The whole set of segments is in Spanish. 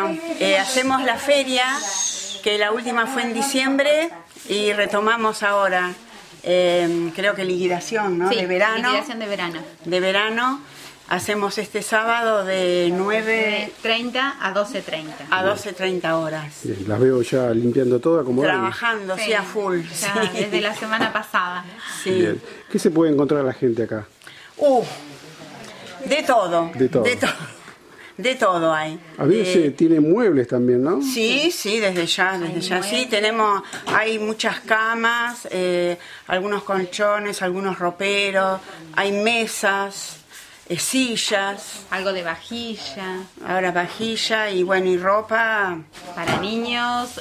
Hacemos la feria, que la última fue en diciembre y retomamos ahora, creo que liquidación, ¿no? Sí, de verano. Liquidación de verano. De verano. Hacemos este sábado de 9:30 a 12:30. A 12:30 horas. Bien, las veo ya limpiando todo, acomodando. Trabajando, sí, a full. Ya Sí. desde la semana pasada. Sí. Bien. ¿Qué se puede encontrar la gente acá? De todo. De todo. De todo hay. A veces tiene muebles también, ¿no? Sí, desde ya. Sí, hay muchas camas, algunos colchones, algunos roperos, hay mesas, sillas. Algo de vajilla. Ahora vajilla y bueno, y ropa. Para niños,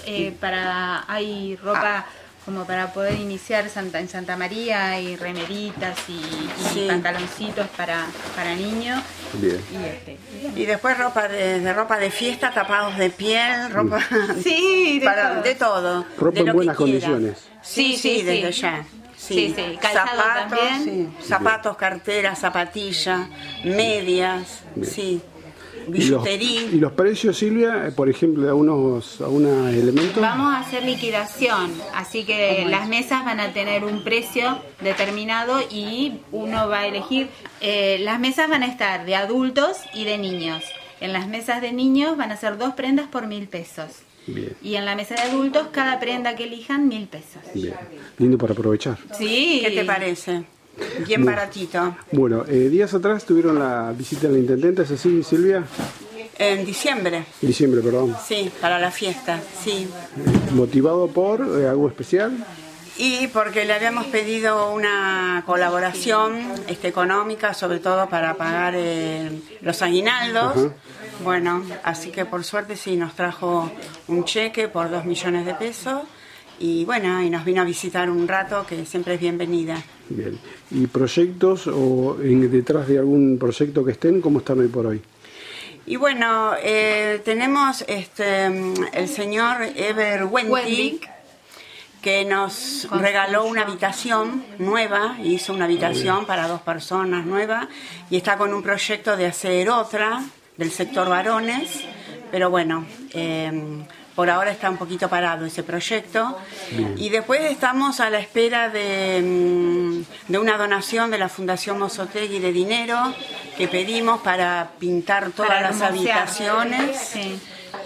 hay ropa como para poder iniciar en Santa María, y remeritas y pantaloncitos para niños. Bien. Y después ropa de fiesta, tapados de piel, ropa Sí, de todo. Ropa de lo en buenas que quiera. condiciones. Sí, desde ya. Sí, calzado zapatos, también. Zapatos, carteras, zapatillas, medias, sí. Billutería. ¿Y los precios, Silvia, por ejemplo, de algunos elementos? Vamos a hacer liquidación, así que las mesas van a tener un precio determinado y uno va a elegir. Las mesas van a estar de adultos y de niños. En las mesas de niños van a ser 2 prendas por 1.000 pesos. Bien. Y en la mesa de adultos, cada prenda que elijan, 1.000 pesos. Bien. Lindo para aprovechar. Sí. ¿Qué te parece? Bien baratito. Bueno, días atrás tuvieron la visita de la intendente, ¿es así, Silvia? En diciembre. Diciembre, perdón. Sí, para la fiesta, sí. ¿Motivado por algo especial? Y porque le habíamos pedido una colaboración económica, sobre todo para pagar los aguinaldos. Ajá. Bueno, así que por suerte sí nos trajo un cheque por 2 millones de pesos. Y bueno, y nos vino a visitar un rato, que siempre es bienvenida. Bien. ¿Y proyectos o detrás de algún proyecto que estén, cómo están hoy por hoy? Y bueno, tenemos el señor Eber Wendig, que nos regaló una habitación nueva, hizo una habitación para 2 personas nueva, y está con un proyecto de hacer otra del sector varones, pero bueno, por ahora está un poquito parado ese proyecto. Bien. Y después estamos a la espera de una donación de la Fundación Mozzotegui de dinero que pedimos para pintar todas las habitaciones, sí.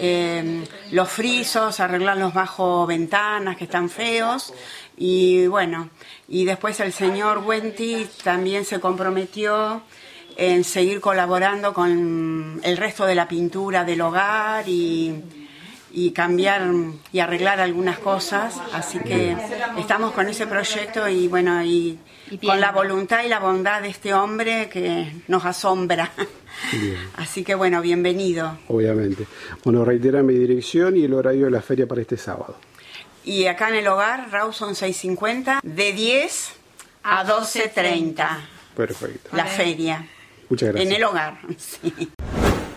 Los frisos, arreglar los bajo ventanas que están feos. Y bueno, y después el señor Wenti también se comprometió en seguir colaborando con el resto de la pintura del hogar y cambiar y arreglar algunas cosas, así que estamos con ese proyecto y bueno, y con la voluntad y la bondad de este hombre que nos asombra. Bien. Así que bueno, bienvenido. Obviamente. Bueno, reitera mi dirección y el horario de la feria para este sábado. Y acá en el hogar, Rawson 650, de 10 a 12:30. Perfecto. La feria. Muchas gracias. En el hogar, sí.